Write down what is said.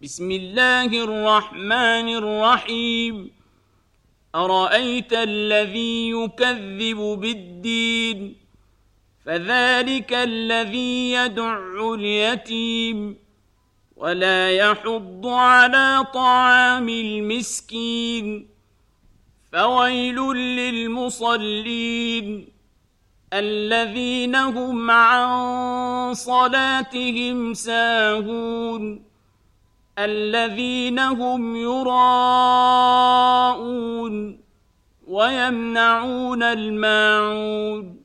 بسم الله الرحمن الرحيم أرأيت الذي يكذب بالدين فذلك الذي يدع اليتيم ولا يحض على طعام المسكين فويل للمصلين الذين هم عن صلاتهم ساهون الذين هم يراءون ويمنعون الماعون